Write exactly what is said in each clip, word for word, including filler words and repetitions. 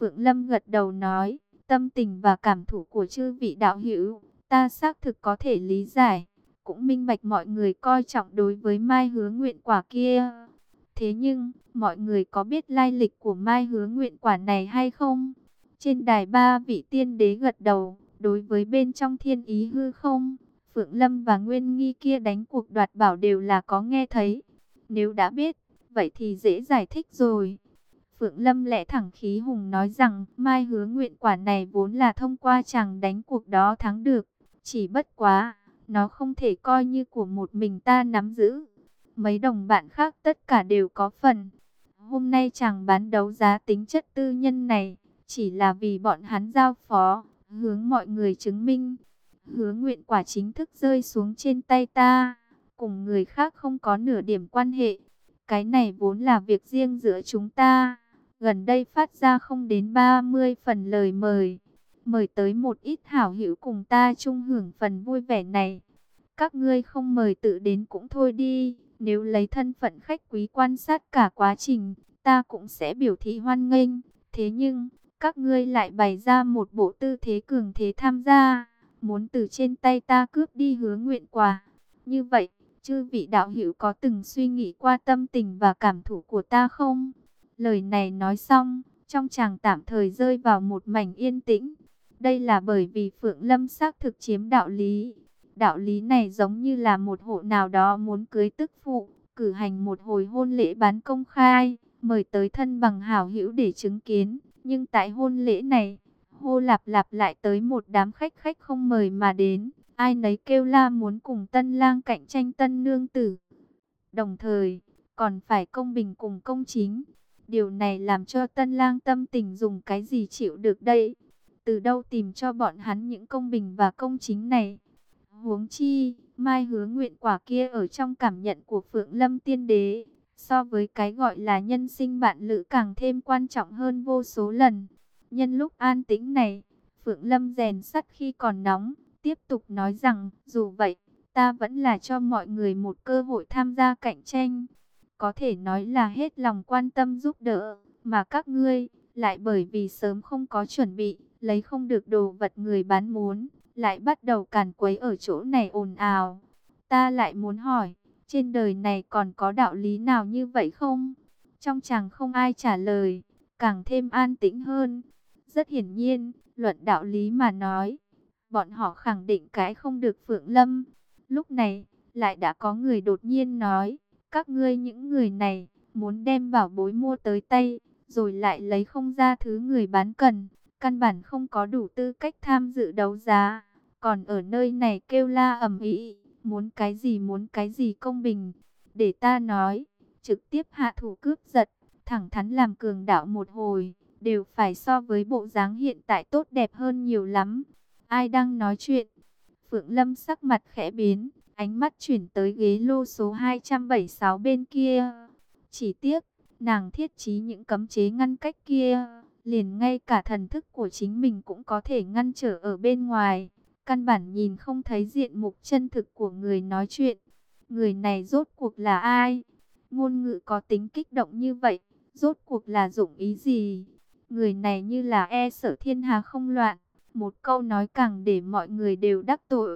Phượng Lâm gật đầu nói, tâm tình và cảm thụ của chư vị đạo hữu, ta xác thực có thể lý giải, cũng minh bạch mọi người coi trọng đối với Mai Hứa Nguyện Quả kia. Thế nhưng, mọi người có biết lai lịch của Mai Hứa Nguyện Quả này hay không? Trên đài ba vị tiên đế gật đầu, đối với bên trong thiên ý hư không, Phượng Lâm và Nguyên Nghi kia đánh cuộc đoạt bảo đều là có nghe thấy. Nếu đã biết, vậy thì dễ giải thích rồi. Phượng Lâm lẽ thẳng khí hùng nói rằng Mai Hứa Nguyện Quả này vốn là thông qua chàng đánh cuộc đó thắng được. Chỉ bất quá, nó không thể coi như của một mình ta nắm giữ. Mấy đồng bạn khác tất cả đều có phần. Hôm nay chàng bán đấu giá tính chất tư nhân này, chỉ là vì bọn hắn giao phó, hướng mọi người chứng minh. Hứa Nguyện Quả chính thức rơi xuống trên tay ta, cùng người khác không có nửa điểm quan hệ. Cái này vốn là việc riêng giữa chúng ta. Gần đây phát ra không đến ba mươi phần lời mời. Mời tới một ít hảo hữu cùng ta chung hưởng phần vui vẻ này. Các ngươi không mời tự đến cũng thôi đi. Nếu lấy thân phận khách quý quan sát cả quá trình, ta cũng sẽ biểu thị hoan nghênh. Thế nhưng, các ngươi lại bày ra một bộ tư thế cường thế tham gia, muốn từ trên tay ta cướp đi Hứa Nguyện Quả. Như vậy, chư vị đạo hữu có từng suy nghĩ qua tâm tình và cảm thụ của ta không? Lời này nói xong, trong chàng tạm thời rơi vào một mảnh yên tĩnh. Đây là bởi vì Phượng Lâm xác thực chiếm đạo lý. Đạo lý này giống như là một hộ nào đó muốn cưới tức phụ, cử hành một hồi hôn lễ bán công khai, mời tới thân bằng hảo hữu để chứng kiến. Nhưng tại hôn lễ này, hô lạp lạp lại tới một đám khách khách không mời mà đến. Ai nấy kêu la muốn cùng tân lang cạnh tranh tân nương tử. Đồng thời, còn phải công bình cùng công chính. Điều này làm cho tân lang tâm tình dùng cái gì chịu được đây? Từ đâu tìm cho bọn hắn những công bình và công chính này? Huống chi, Mai Hứa Nguyện Quả kia ở trong cảm nhận của Phượng Lâm Tiên Đế, so với cái gọi là nhân sinh bạn lữ càng thêm quan trọng hơn vô số lần. Nhân lúc an tĩnh này, Phượng Lâm rèn sắt khi còn nóng, tiếp tục nói rằng, dù vậy, ta vẫn là cho mọi người một cơ hội tham gia cạnh tranh. Có thể nói là hết lòng quan tâm giúp đỡ, mà các ngươi lại bởi vì sớm không có chuẩn bị, lấy không được đồ vật người bán muốn, lại bắt đầu càn quấy ở chỗ này ồn ào. Ta lại muốn hỏi, trên đời này còn có đạo lý nào như vậy không? Trong chàng không ai trả lời, càng thêm an tĩnh hơn. Rất hiển nhiên, luận đạo lý mà nói, bọn họ khẳng định cái không được Phượng Lâm. Lúc này, lại đã có người đột nhiên nói, các ngươi những người này, muốn đem bảo bối mua tới tay, rồi lại lấy không ra thứ người bán cần, căn bản không có đủ tư cách tham dự đấu giá. Còn ở nơi này kêu la ầm ĩ, muốn cái gì muốn cái gì công bình. Để ta nói, trực tiếp hạ thủ cướp giật, thẳng thắn làm cường đạo một hồi, đều phải so với bộ dáng hiện tại tốt đẹp hơn nhiều lắm. Ai đang nói chuyện? Phượng Lâm sắc mặt khẽ biến, ánh mắt chuyển tới ghế lô số hai trăm bảy mươi sáu bên kia. Chỉ tiếc, nàng thiết trí những cấm chế ngăn cách kia, liền ngay cả thần thức của chính mình cũng có thể ngăn trở ở bên ngoài. Căn bản nhìn không thấy diện mục chân thực của người nói chuyện. Người này rốt cuộc là ai? Ngôn ngữ có tính kích động như vậy, rốt cuộc là dụng ý gì? Người này như là e sợ thiên hà không loạn, một câu nói càng để mọi người đều đắc tội.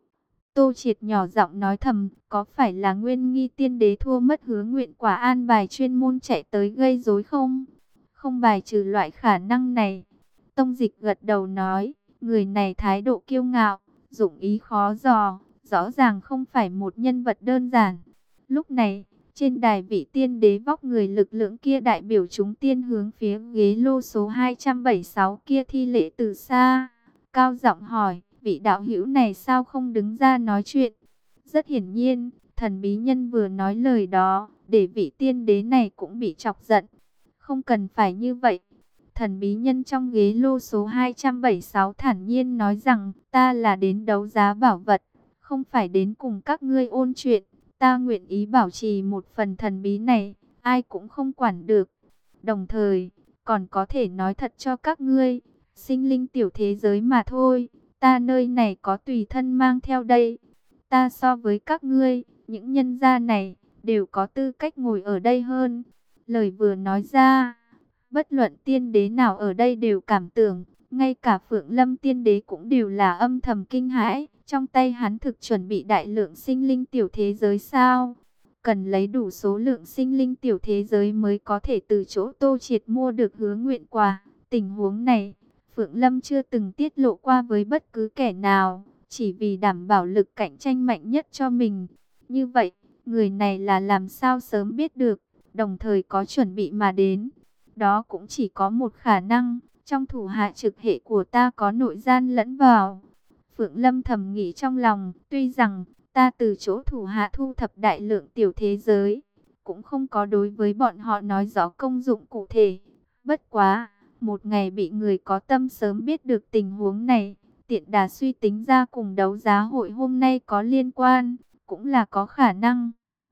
Tô Triệt nhỏ giọng nói thầm, có phải là Nguyên Nghi Tiên Đế thua mất Hứa Nguyện Quả an bài chuyên môn chạy tới gây rối không? Không bài trừ loại khả năng này. Tông Dịch gật đầu nói, người này thái độ kiêu ngạo, dụng ý khó dò, rõ ràng không phải một nhân vật đơn giản. Lúc này, trên đài vị tiên đế vóc người lực lượng kia đại biểu chúng tiên hướng phía ghế lô số hai trăm bảy mươi sáu kia thi lễ từ xa, cao giọng hỏi, vị đạo hữu này sao không đứng ra nói chuyện? Rất hiển nhiên, thần bí nhân vừa nói lời đó, để vị tiên đế này cũng bị chọc giận. Không cần phải như vậy. Thần bí nhân trong ghế lô số hai trăm bảy mươi sáu thản nhiên nói rằng, ta là đến đấu giá bảo vật, không phải đến cùng các ngươi ôn chuyện. Ta nguyện ý bảo trì một phần thần bí này, ai cũng không quản được. Đồng thời, còn có thể nói thật cho các ngươi, sinh linh tiểu thế giới mà thôi, ta nơi này có tùy thân mang theo đây. Ta so với các ngươi, những nhân gia này, đều có tư cách ngồi ở đây hơn. Lời vừa nói ra, Bất luận tiên đế nào ở đây đều cảm tưởng, ngay cả Phượng Lâm tiên đế cũng đều là âm thầm kinh hãi. Trong tay hắn thực chuẩn bị đại lượng sinh linh tiểu thế giới sao? Cần lấy đủ số lượng sinh linh tiểu thế giới mới có thể từ chỗ Tô Triệt mua được hứa nguyện quà. Tình huống này, Phượng Lâm chưa từng tiết lộ qua với bất cứ kẻ nào, chỉ vì đảm bảo lực cạnh tranh mạnh nhất cho mình. Như vậy, người này là làm sao sớm biết được, đồng thời có chuẩn bị mà đến. Đó cũng chỉ có một khả năng, trong thủ hạ trực hệ của ta có nội gian lẫn vào. Phượng Lâm thầm nghĩ trong lòng, tuy rằng ta từ chỗ thủ hạ thu thập đại lượng tiểu thế giới, cũng không có đối với bọn họ nói rõ công dụng cụ thể. Bất quá, một ngày bị người có tâm sớm biết được tình huống này, tiện đà suy tính ra cùng đấu giá hội hôm nay có liên quan, cũng là có khả năng.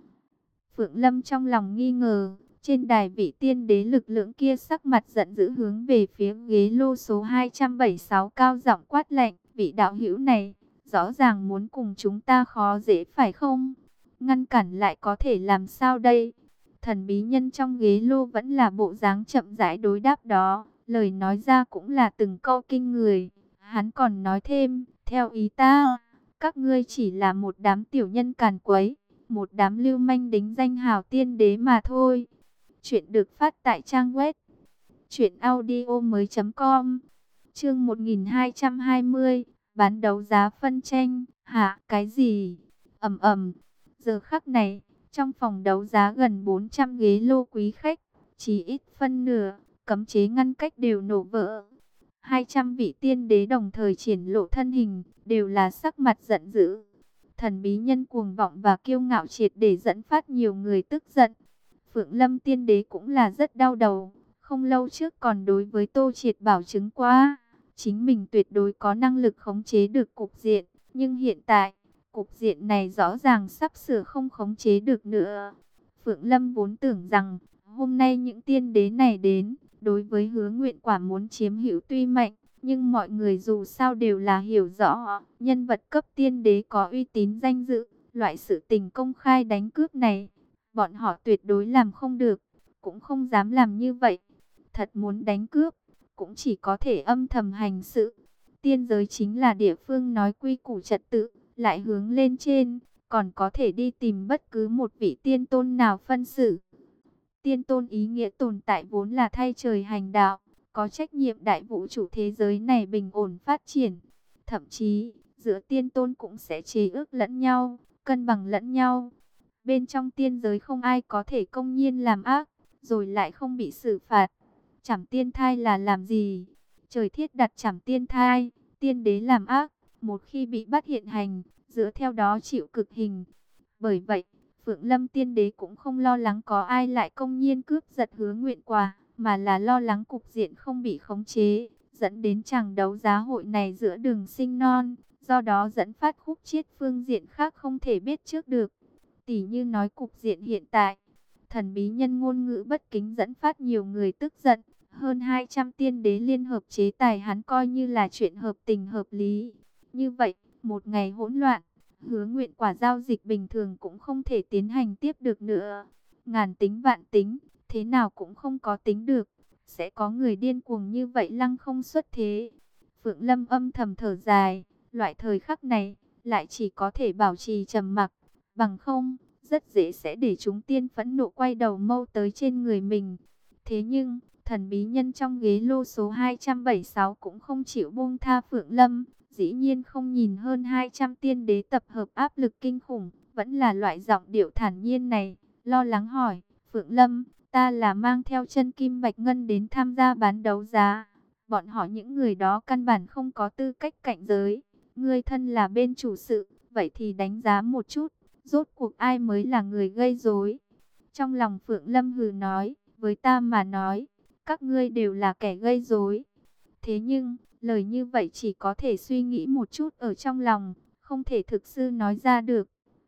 Phượng Lâm trong lòng nghi ngờ, trên đài vị tiên đế lực lượng kia sắc mặt giận dữ hướng về phía ghế lô số hai trăm bảy mươi sáu cao giọng quát lạnh, vị đạo hữu này, rõ ràng muốn cùng chúng ta khó dễ phải không? Ngăn cản lại có thể làm sao đây? Thần bí nhân trong ghế lô vẫn là bộ dáng chậm rãi đối đáp đó, lời nói ra cũng là từng câu kinh người. Hắn còn nói thêm, theo ý ta, các ngươi chỉ là một đám tiểu nhân càn quấy, một đám lưu manh đính danh hào tiên đế mà thôi. Chuyện được phát tại trang web truyện audio mới chấm com. Chương một nghìn hai trăm hai mươi, bán đấu giá phân tranh. Hả, cái gì? Ầm ầm. Giờ khắc này, trong phòng đấu giá gần bốn trăm ghế lô quý khách, chỉ ít phân nửa cấm chế ngăn cách đều nổ vỡ. hai trăm vị tiên đế đồng thời triển lộ thân hình, đều là sắc mặt giận dữ. Thần bí nhân cuồng vọng và kiêu ngạo triệt để dẫn phát nhiều người tức giận. Phượng Lâm tiên đế cũng là rất đau đầu, không lâu trước còn đối với Tô Triệt bảo chứng qua, chính mình tuyệt đối có năng lực khống chế được cục diện, nhưng hiện tại, cục diện này rõ ràng sắp sửa không khống chế được nữa. Phượng Lâm vốn tưởng rằng, hôm nay những tiên đế này đến, đối với hứa nguyện quả muốn chiếm hữu tuy mạnh, nhưng mọi người dù sao đều là hiểu rõ, nhân vật cấp tiên đế có uy tín danh dự, loại sự tình công khai đánh cướp này, bọn họ tuyệt đối làm không được, cũng không dám làm như vậy. Thật muốn đánh cướp, cũng chỉ có thể âm thầm hành sự. Tiên giới chính là địa phương nói quy củ trật tự, lại hướng lên trên, còn có thể đi tìm bất cứ một vị tiên tôn nào phân xử. Tiên tôn ý nghĩa tồn tại vốn là thay trời hành đạo, có trách nhiệm đại vũ trụ thế giới này bình ổn phát triển. Thậm chí, giữa tiên tôn cũng sẽ chế ước lẫn nhau, cân bằng lẫn nhau. Bên trong tiên giới không ai có thể công nhiên làm ác, rồi lại không bị xử phạt. Trảm tiên thai là làm gì? Trời thiết đặt trảm tiên thai, tiên đế làm ác, một khi bị bắt hiện hành, dựa theo đó chịu cực hình. Bởi vậy, Phượng Lâm tiên đế cũng không lo lắng có ai lại công nhiên cướp giật hứa nguyện quà, mà là lo lắng cục diện không bị khống chế, dẫn đến chàng đấu giá hội này giữa đường sinh non, do đó dẫn phát khúc chiết phương diện khác không thể biết trước được. Tỷ như nói cục diện hiện tại, thần bí nhân ngôn ngữ bất kính dẫn phát nhiều người tức giận, hơn hai trăm tiên đế liên hợp chế tài hắn coi như là chuyện hợp tình hợp lý. Như vậy, một ngày hỗn loạn, hứa nguyện quả giao dịch bình thường cũng không thể tiến hành tiếp được nữa. Ngàn tính vạn tính, thế nào cũng không có tính được. Sẽ có người điên cuồng như vậy lăng không xuất thế. Phượng Lâm âm thầm thở dài, loại thời khắc này, lại chỉ có thể bảo trì trầm mặc. Bằng không, rất dễ sẽ để chúng tiên phẫn nộ quay đầu mâu tới trên người mình. Thế nhưng, thần bí nhân trong ghế lô số hai trăm bảy mươi sáu cũng không chịu buông tha Phượng Lâm. Dĩ nhiên không nhìn hơn hai trăm tiên đế tập hợp áp lực kinh khủng, vẫn là loại giọng điệu thản nhiên này, lo lắng hỏi, Phượng Lâm, ta là mang theo chân kim bạch ngân đến tham gia bán đấu giá. Bọn họ những người đó căn bản không có tư cách cạnh giới. Ngươi thân là bên chủ sự, vậy thì đánh giá một chút, rốt cuộc ai mới là người gây rối. Trong lòng Phượng Lâm hừ nói, với ta mà nói, các ngươi đều là kẻ gây rối. Thế nhưng, lời như vậy chỉ có thể suy nghĩ một chút ở trong lòng, không thể thực sự nói ra được.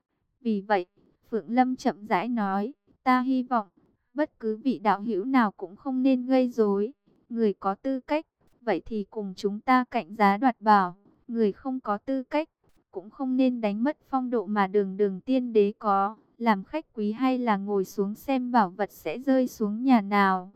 Vì vậy, Phượng Lâm chậm rãi nói, ta hy vọng, bất cứ vị đạo hữu nào cũng không nên gây rối. Người có tư cách, vậy thì cùng chúng ta cạnh giá đoạt bảo. Người không có tư cách, cũng không nên đánh mất phong độ mà đường đường tiên đế có. Làm khách quý hay là ngồi xuống xem bảo vật sẽ rơi xuống nhà nào.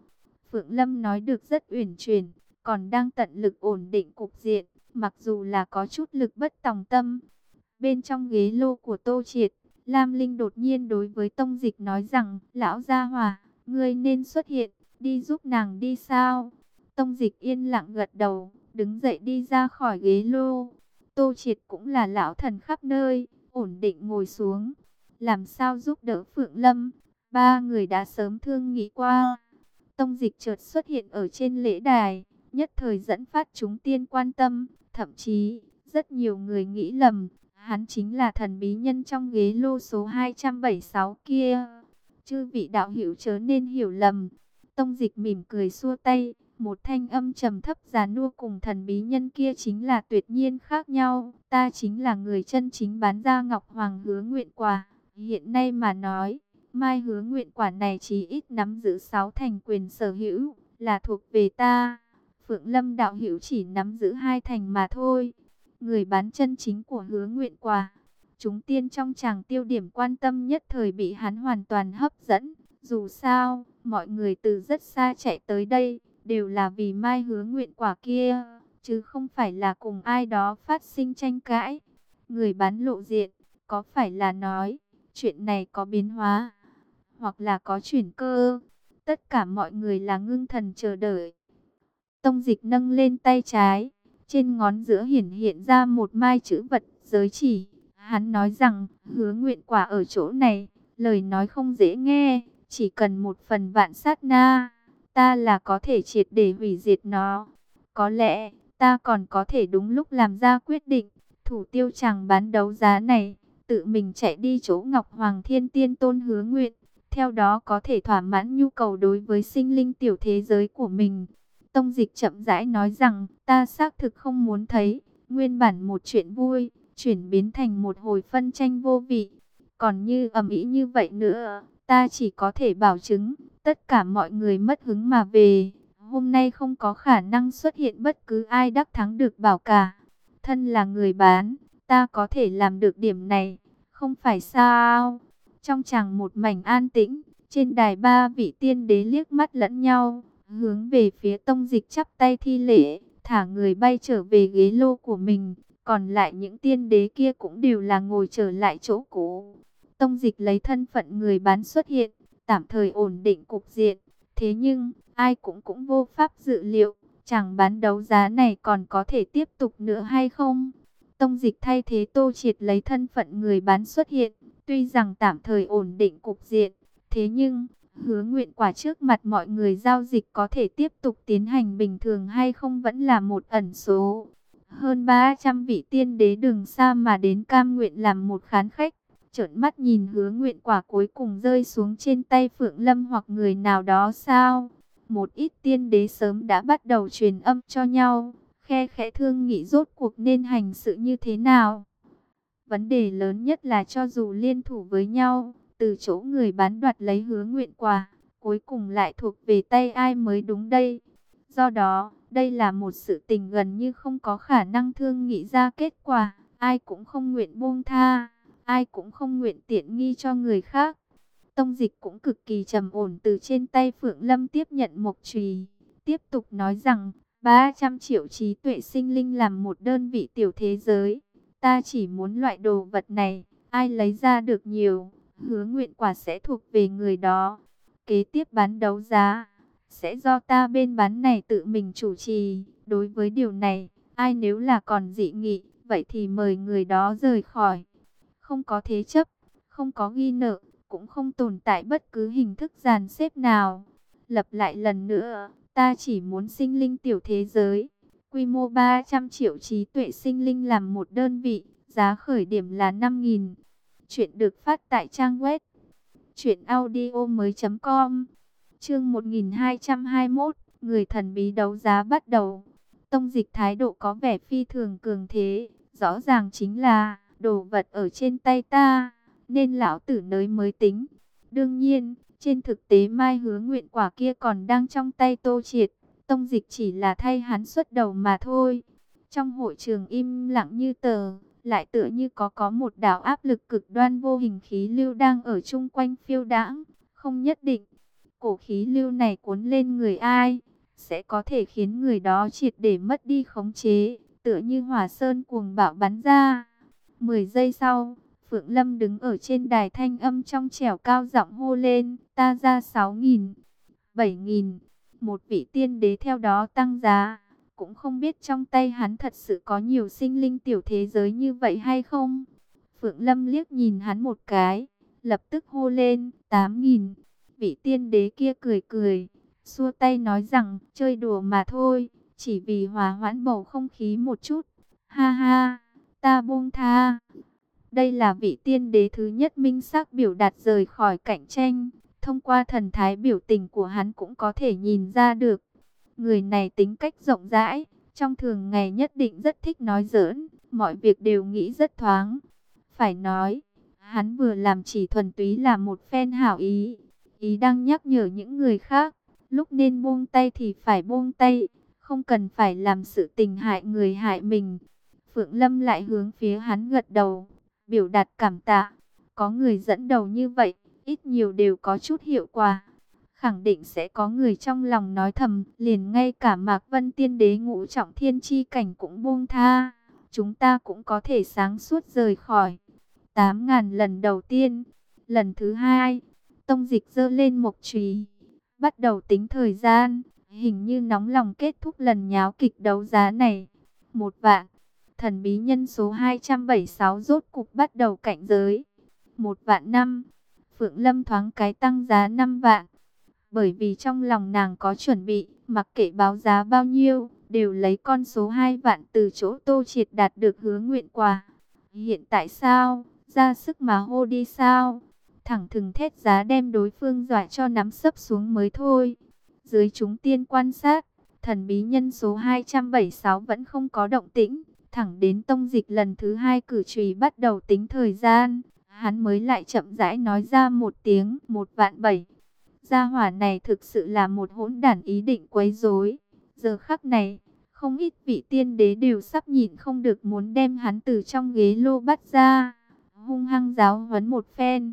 Phượng Lâm nói được rất uyển chuyển, còn đang tận lực ổn định cục diện, mặc dù là có chút lực bất tòng tâm. Bên trong ghế lô của Tô Triệt, Lam Linh đột nhiên đối với Tông Dịch nói rằng, lão gia hỏa, ngươi nên xuất hiện, đi giúp nàng đi sao? Tông Dịch yên lặng gật đầu, đứng dậy đi ra khỏi ghế lô. Tô Triệt cũng là lão thần khắp nơi, ổn định ngồi xuống. Làm sao giúp đỡ Phượng Lâm? Ba người đã sớm thương nghị qua. Tông Dịch chợt xuất hiện ở trên lễ đài, nhất thời dẫn phát chúng tiên quan tâm, thậm chí rất nhiều người nghĩ lầm hắn chính là thần bí nhân trong ghế lô số hai trăm bảy mươi sáu kia. Chư vị đạo hữu chớ nên hiểu lầm. Tông Dịch mỉm cười xua tay, một thanh âm trầm thấp già nua cùng thần bí nhân kia chính là tuyệt nhiên khác nhau. Ta chính là người chân chính bán ra Ngọc Hoàng Hứa Nguyện Quả. Hiện nay mà nói, Mai Hứa Nguyện Quả này chỉ ít nắm giữ sáu thành quyền sở hữu, là thuộc về ta. Phượng Lâm đạo hữu chỉ nắm giữ hai thành mà thôi. Người bán chân chính của Hứa Nguyện Quả. Chúng tiên trong tràng tiêu điểm quan tâm nhất thời bị hắn hoàn toàn hấp dẫn. Dù sao, mọi người từ rất xa chạy tới đây, đều là vì Mai Hứa Nguyện Quả kia, chứ không phải là cùng ai đó phát sinh tranh cãi. Người bán lộ diện, có phải là nói, chuyện này có biến hóa, hoặc là có chuyển cơ? Tất cả mọi người là ngưng thần chờ đợi. Tông Dịch nâng lên tay trái, trên ngón giữa hiển hiện ra một mai chữ vật giới chỉ. Hắn nói rằng, Hứa Nguyện Quả ở chỗ này, lời nói không dễ nghe, chỉ cần một phần vạn sát na, ta là có thể triệt để hủy diệt nó. Có lẽ, ta còn có thể đúng lúc làm ra quyết định, thủ tiêu chàng bán đấu giá này, tự mình chạy đi chỗ Ngọc Hoàng Thiên Tiên Tôn Hứa Nguyện, theo đó có thể thỏa mãn nhu cầu đối với sinh linh tiểu thế giới của mình. Tông Dịch chậm rãi nói rằng, ta xác thực không muốn thấy, nguyên bản một chuyện vui, chuyển biến thành một hồi phân tranh vô vị. Còn như ầm ĩ như vậy nữa, ta chỉ có thể bảo chứng, tất cả mọi người mất hứng mà về. Hôm nay không có khả năng xuất hiện bất cứ ai đắc thắng được bảo cả. Thân là người bán, ta có thể làm được điểm này, không phải sao? Trong tràng một mảnh an tĩnh, trên đài ba vị tiên đế liếc mắt lẫn nhau, hướng về phía Tông Dịch chắp tay thi lễ, thả người bay trở về ghế lô của mình. Còn lại những tiên đế kia cũng đều là ngồi trở lại chỗ cũ. Tông Dịch lấy thân phận người bán xuất hiện, tạm thời ổn định cục diện. Thế nhưng, ai cũng cũng vô pháp dự liệu, chẳng bán đấu giá này còn có thể tiếp tục nữa hay không. Tông Dịch thay thế Tô Triệt lấy thân phận người bán xuất hiện, tuy rằng tạm thời ổn định cục diện. Thế nhưng, Hứa Nguyện Quả trước mặt mọi người giao dịch có thể tiếp tục tiến hành bình thường hay không vẫn là một ẩn số. Hơn ba trăm vị tiên đế đường xa mà đến cam nguyện làm một khán khách, trợn mắt nhìn Hứa Nguyện Quả cuối cùng rơi xuống trên tay Phượng Lâm hoặc người nào đó sao? Một ít tiên đế sớm đã bắt đầu truyền âm cho nhau, khe khẽ thương nghị rốt cuộc nên hành sự như thế nào. Vấn đề lớn nhất là cho dù liên thủ với nhau, từ chỗ người bán đoạt lấy Hứa Nguyện Quả, cuối cùng lại thuộc về tay ai mới đúng đây. Do đó, đây là một sự tình gần như không có khả năng thương nghị ra kết quả, ai cũng không nguyện buông tha, ai cũng không nguyện tiện nghi cho người khác. Tông Dịch cũng cực kỳ trầm ổn từ trên tay Phượng Lâm tiếp nhận mộc chùy, tiếp tục nói rằng, ba trăm triệu trí tuệ sinh linh làm một đơn vị tiểu thế giới, ta chỉ muốn loại đồ vật này, ai lấy ra được nhiều, Hứa Nguyện Quả sẽ thuộc về người đó. Kế tiếp bán đấu giá sẽ do ta bên bán này tự mình chủ trì. Đối với điều này, ai nếu là còn dị nghị, vậy thì mời người đó rời khỏi. Không có thế chấp, không có ghi nợ, cũng không tồn tại bất cứ hình thức dàn xếp nào. Lặp lại lần nữa, ta chỉ muốn sinh linh tiểu thế giới. Quy mô ba trăm triệu trí tuệ sinh linh làm một đơn vị, giá khởi điểm là năm nghìn. Chuyện được phát tại trang web truyện audio mới chấm com. Chương một nghìn hai trăm hai mươi mốt, người thần bí đấu giá bắt đầu. Tông Dịch thái độ có vẻ phi thường cường thế, rõ ràng chính là đồ vật ở trên tay ta, nên lão tử nới mới tính. Đương nhiên, trên thực tế Mai Hứa Nguyện Quả kia còn đang trong tay Tô Triệt, Tông Dịch chỉ là thay hắn xuất đầu mà thôi. Trong hội trường im lặng như tờ, lại tựa như có có một đạo áp lực cực đoan vô hình khí lưu đang ở chung quanh phiêu đãng, không nhất định. Cổ khí lưu này cuốn lên người ai, sẽ có thể khiến người đó triệt để mất đi khống chế, tựa như hỏa sơn cuồng bạo bắn ra. Mười giây sau, Phượng Lâm đứng ở trên đài thanh âm trong trẻo cao giọng hô lên, ta ra sáu nghìn, bảy nghìn. Một vị tiên đế theo đó tăng giá. Cũng không biết trong tay hắn thật sự có nhiều sinh linh tiểu thế giới như vậy hay không. Phượng Lâm liếc nhìn hắn một cái, lập tức hô lên, tám nghìn. Vị tiên đế kia cười cười, xua tay nói rằng, chơi đùa mà thôi, chỉ vì hòa hoãn bầu không khí một chút. Ha ha, ta buông tha. Đây là vị tiên đế thứ nhất minh xác biểu đạt rời khỏi cạnh tranh. Thông qua thần thái biểu tình của hắn cũng có thể nhìn ra được. Người này tính cách rộng rãi, trong thường ngày nhất định rất thích nói giỡn, mọi việc đều nghĩ rất thoáng. Phải nói, hắn vừa làm chỉ thuần túy là một phen hảo ý. Ý đang nhắc nhở những người khác, lúc nên buông tay thì phải buông tay, không cần phải làm sự tình hại người hại mình. Phượng Lâm lại hướng phía hắn gật đầu, biểu đạt cảm tạ. Có người dẫn đầu như vậy, ít nhiều đều có chút hiệu quả. Khẳng định sẽ có người trong lòng nói thầm, liền ngay cả Mạc Vân Tiên Đế ngũ trọng thiên chi cảnh cũng buông tha. Chúng ta cũng có thể sáng suốt rời khỏi. Tám ngàn lần đầu tiên, lần thứ hai, Tông Dịch giơ lên mộc chùy, bắt đầu tính thời gian, hình như nóng lòng kết thúc lần nháo kịch đấu giá này. Một vạn, thần bí nhân số hai trăm bảy mươi sáu rốt cục bắt đầu cạnh giới. Một vạn năm, Phượng Lâm thoáng cái tăng giá năm vạn. Bởi vì trong lòng nàng có chuẩn bị, mặc kệ báo giá bao nhiêu, đều lấy con số hai vạn từ chỗ Tô Triệt đạt được hứa nguyện quà. Hiện tại sao, ra sức mà hô đi sao? Thẳng thừng thét giá đem đối phương dọa cho nắm sấp xuống mới thôi. Dưới chúng tiên quan sát, thần bí nhân số hai trăm bảy mươi sáu vẫn không có động tĩnh. Thẳng đến Tông Dịch lần thứ hai cử chùy bắt đầu tính thời gian, hắn mới lại chậm rãi nói ra một tiếng, một vạn bảy. Gia hỏa này thực sự là một hỗn đản ý định quấy rối. Giờ khắc này, không ít vị tiên đế đều sắp nhịn không được muốn đem hắn từ trong ghế lô bắt ra, hung hăng giáo huấn một phen.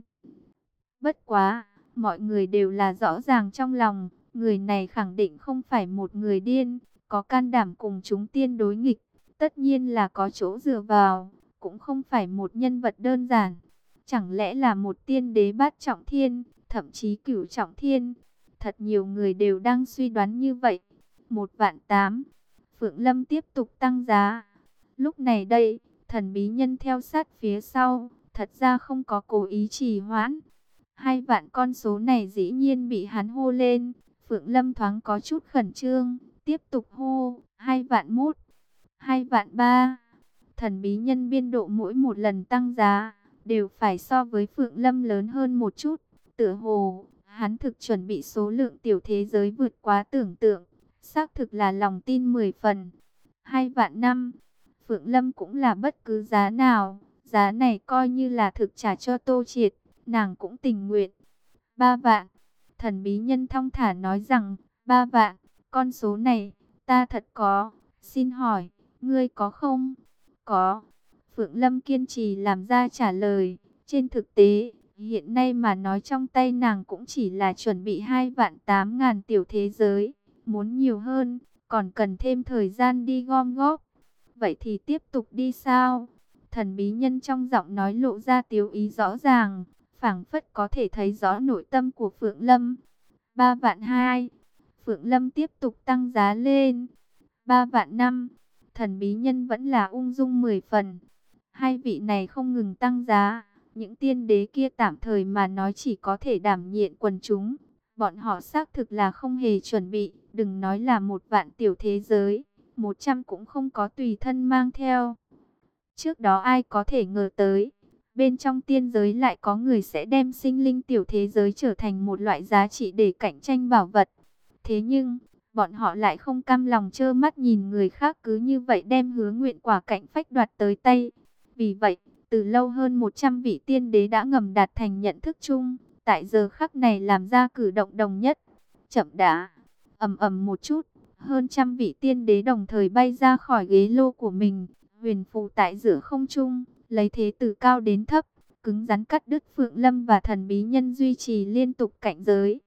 Bất quá, mọi người đều là rõ ràng trong lòng, người này khẳng định không phải một người điên, có can đảm cùng chúng tiên đối nghịch, tất nhiên là có chỗ dựa vào, cũng không phải một nhân vật đơn giản. Chẳng lẽ là một tiên đế bát trọng thiên, thậm chí cửu trọng thiên? Thật nhiều người đều đang suy đoán như vậy. Một vạn tám, Phượng Lâm tiếp tục tăng giá. Lúc này đây, thần bí nhân theo sát phía sau, thật ra không có cố ý trì hoãn. Hai vạn con số này dĩ nhiên bị hắn hô lên. Phượng Lâm thoáng có chút khẩn trương, tiếp tục hô, hai vạn mốt, hai vạn ba. Thần bí nhân biên độ mỗi một lần tăng giá, đều phải so với Phượng Lâm lớn hơn một chút. Tựa hồ, hắn thực chuẩn bị số lượng tiểu thế giới vượt quá tưởng tượng. Xác thực là lòng tin mười phần. Hai vạn năm, Phượng Lâm cũng là bất cứ giá nào. Giá này coi như là thực trả cho Tô Triệt, nàng cũng tình nguyện. Ba vạn, thần bí nhân thong thả nói rằng, ba vạn, con số này, ta thật có. Xin hỏi, ngươi có không? Có. Phượng Lâm kiên trì làm ra trả lời. Trên thực tế, hiện nay mà nói trong tay nàng cũng chỉ là chuẩn bị hai vạn tám ngàn tiểu thế giới. Muốn nhiều hơn, còn cần thêm thời gian đi gom góp. Vậy thì tiếp tục đi sao? Thần bí nhân trong giọng nói lộ ra tiếu ý rõ ràng, phảng phất có thể thấy rõ nội tâm của Phượng Lâm. Ba vạn hai, Phượng Lâm tiếp tục tăng giá lên. Ba vạn năm, thần bí nhân vẫn là ung dung mười phần. Hai vị này không ngừng tăng giá. Những tiên đế kia tạm thời mà nói chỉ có thể đảm nhiệm quần chúng. Bọn họ xác thực là không hề chuẩn bị, đừng nói là một vạn tiểu thế giới, một trăm cũng không có tùy thân mang theo. Trước đó ai có thể ngờ tới, bên trong tiên giới lại có người sẽ đem sinh linh tiểu thế giới trở thành một loại giá trị để cạnh tranh bảo vật. Thế nhưng, bọn họ lại không cam lòng trơ mắt nhìn người khác cứ như vậy đem hứa nguyện quả cạnh phách đoạt tới tay. Vì vậy, từ lâu hơn một trăm vị tiên đế đã ngầm đạt thành nhận thức chung, tại giờ khắc này làm ra cử động đồng nhất. Chậm đã, ầm ầm một chút, hơn trăm vị tiên đế đồng thời bay ra khỏi ghế lô của mình, huyền phù tại giữa không trung, lấy thế từ cao đến thấp, cứng rắn cắt đứt Phượng Lâm và thần bí nhân duy trì liên tục cạnh giới.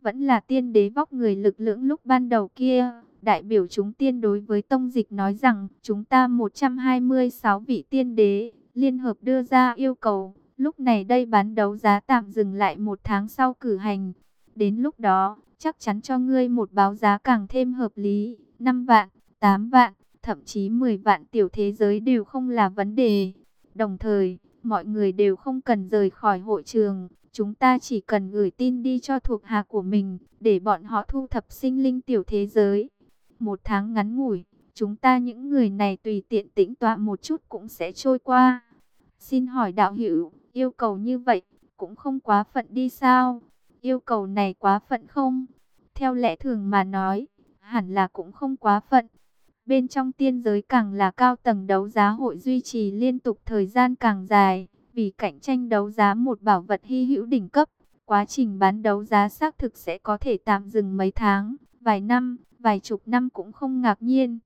vẫn là tiên đế vóc người lực lưỡng lúc ban đầu kia. Đại biểu chúng tiên đối với Tông Dịch nói rằng, chúng ta một trăm hai mươi sáu vị tiên đế, liên hợp đưa ra yêu cầu. Lúc này đây bán đấu giá tạm dừng lại một tháng sau cử hành. Đến lúc đó, chắc chắn cho ngươi một báo giá càng thêm hợp lý. năm vạn, tám vạn, thậm chí mười vạn tiểu thế giới đều không là vấn đề. Đồng thời, mọi người đều không cần rời khỏi hội trường. Chúng ta chỉ cần gửi tin đi cho thuộc hạ của mình, để bọn họ thu thập sinh linh tiểu thế giới. Một tháng ngắn ngủi, chúng ta những người này tùy tiện tĩnh tọa một chút cũng sẽ trôi qua. Xin hỏi đạo hữu, yêu cầu như vậy, cũng không quá phận đi sao? Yêu cầu này quá phận không? Theo lẽ thường mà nói, hẳn là cũng không quá phận. Bên trong tiên giới càng là cao tầng đấu giá hội duy trì liên tục thời gian càng dài, vì cạnh tranh đấu giá một bảo vật hy hữu đỉnh cấp. Quá trình bán đấu giá xác thực sẽ có thể tạm dừng mấy tháng, vài năm, vài chục năm cũng không ngạc nhiên.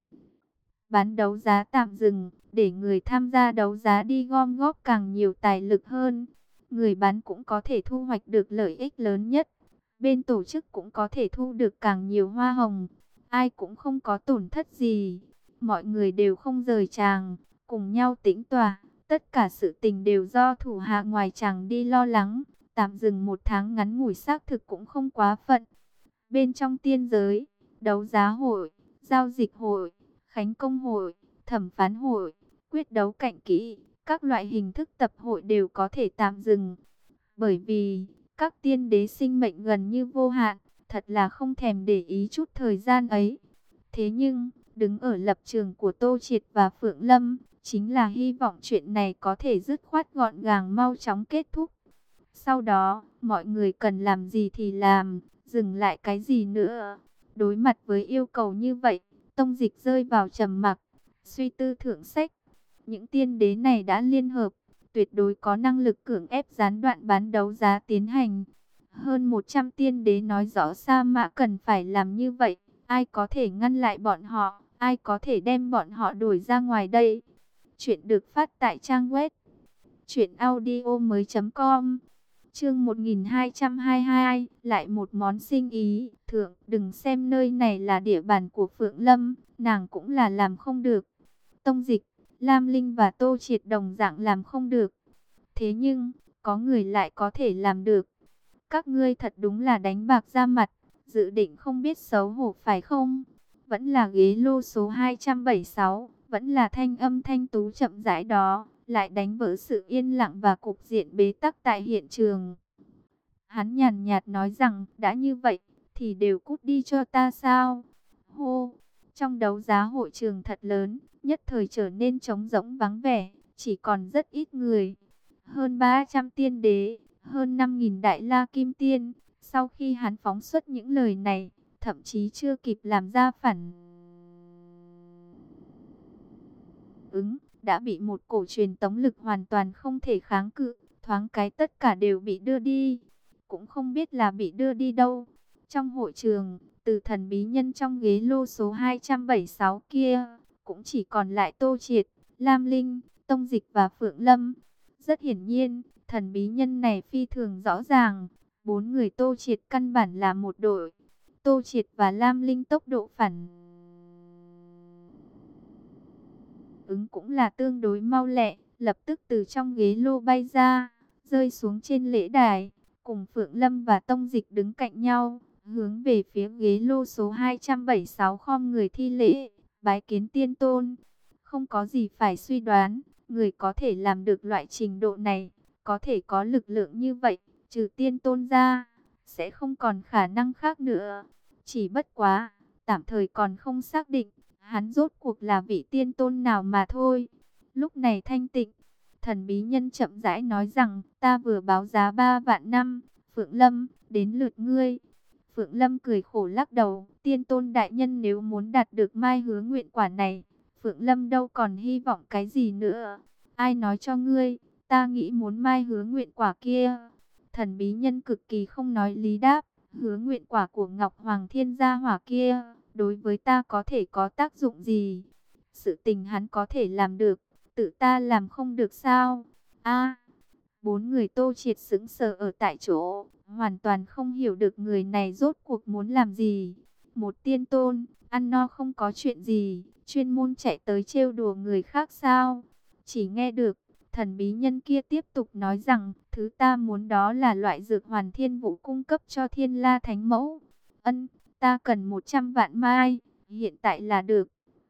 Bán đấu giá tạm dừng, để người tham gia đấu giá đi gom góp càng nhiều tài lực hơn. Người bán cũng có thể thu hoạch được lợi ích lớn nhất. Bên tổ chức cũng có thể thu được càng nhiều hoa hồng. Ai cũng không có tổn thất gì. Mọi người đều không rời tràng, cùng nhau tĩnh tọa. Tất cả sự tình đều do thủ hạ ngoài tràng đi lo lắng. Tạm dừng một tháng ngắn ngủi xác thực cũng không quá phận. Bên trong tiên giới, đấu giá hội, giao dịch hội, khánh công hội, thẩm phán hội, quyết đấu cạnh kỹ, các loại hình thức tập hội đều có thể tạm dừng. Bởi vì, các tiên đế sinh mệnh gần như vô hạn, thật là không thèm để ý chút thời gian ấy. Thế nhưng, đứng ở lập trường của Tô Triệt và Phượng Lâm, chính là hy vọng chuyện này có thể dứt khoát gọn gàng mau chóng kết thúc. Sau đó, mọi người cần làm gì thì làm, dừng lại cái gì nữa. Đối mặt với yêu cầu như vậy, Tông Dịch rơi vào trầm mặc, suy tư thượng sách. Những tiên đế này đã liên hợp, tuyệt đối có năng lực cưỡng ép gián đoạn bán đấu giá tiến hành. Hơn một trăm tiên đế nói rõ Sa Mã cần phải làm như vậy. Ai có thể ngăn lại bọn họ, ai có thể đem bọn họ đuổi ra ngoài đây. Chuyện được phát tại trang web truyện audio mới chấm com. Chương một nghìn hai trăm hai mươi hai, lại một món sinh ý. Thượng, đừng xem nơi này là địa bàn của Phượng Lâm, nàng cũng là làm không được. Tông Dịch, Lam Linh và Tô Triệt đồng dạng làm không được. Thế nhưng, có người lại có thể làm được. Các ngươi thật đúng là đánh bạc ra mặt, dự định không biết xấu hổ phải không? Vẫn là ghế lô số hai trăm bảy mươi sáu, vẫn là thanh âm thanh tú chậm rãi đó, lại đánh vỡ sự yên lặng và cục diện bế tắc tại hiện trường. Hắn nhàn nhạt nói rằng, đã như vậy, thì đều cút đi cho ta sao? Hô! Trong đấu giá hội trường thật lớn, nhất thời trở nên trống rỗng vắng vẻ, chỉ còn rất ít người. Hơn ba trăm tiên đế, hơn năm nghìn đại la kim tiên. Sau khi hắn phóng xuất những lời này, thậm chí chưa kịp làm ra phản ứng, đã bị một cổ truyền tống lực hoàn toàn không thể kháng cự, thoáng cái tất cả đều bị đưa đi. Cũng không biết là bị đưa đi đâu. Trong hội trường, từ thần bí nhân trong ghế lô số hai trăm bảy mươi sáu kia, cũng chỉ còn lại Tô Triệt, Lam Linh, Tông Dịch và Phượng Lâm. Rất hiển nhiên, thần bí nhân này phi thường rõ ràng. Bốn người Tô Triệt căn bản là một đội. Tô Triệt và Lam Linh tốc độ phản ứng cũng là tương đối mau lẹ, lập tức từ trong ghế lô bay ra, rơi xuống trên lễ đài, cùng Phượng Lâm và Tông Dịch đứng cạnh nhau, hướng về phía ghế lô số hai trăm bảy mươi sáu khom người thi lễ, bái kiến tiên tôn. Không có gì phải suy đoán, người có thể làm được loại trình độ này, có thể có lực lượng như vậy, trừ tiên tôn ra, sẽ không còn khả năng khác nữa. Chỉ bất quá, tạm thời còn không xác định, hắn rốt cuộc là vị tiên tôn nào mà thôi. Lúc này thanh tịnh, thần bí nhân chậm rãi nói rằng, ta vừa báo giá ba vạn năm, Phượng Lâm, đến lượt ngươi. Phượng Lâm cười khổ lắc đầu, tiên tôn đại nhân nếu muốn đạt được mai hứa nguyện quả này, Phượng Lâm đâu còn hy vọng cái gì nữa. Ai nói cho ngươi, ta nghĩ muốn mai hứa nguyện quả kia. Thần bí nhân cực kỳ không nói lý đáp, hứa nguyện quả của Ngọc Hoàng Thiên Gia Hỏa kia, đối với ta có thể có tác dụng gì? Sự tình hắn có thể làm được, tự ta làm không được sao? A, Bốn người Tô Triệt sững sờ ở tại chỗ, hoàn toàn không hiểu được người này rốt cuộc muốn làm gì. Một tiên tôn, ăn no không có chuyện gì, chuyên môn chạy tới trêu đùa người khác sao? Chỉ nghe được, thần bí nhân kia tiếp tục nói rằng, thứ ta muốn đó là loại dược hoàn thiên vũ cung cấp cho Thiên La Thánh Mẫu. Ân, ta cần một trăm vạn mai, hiện tại là được.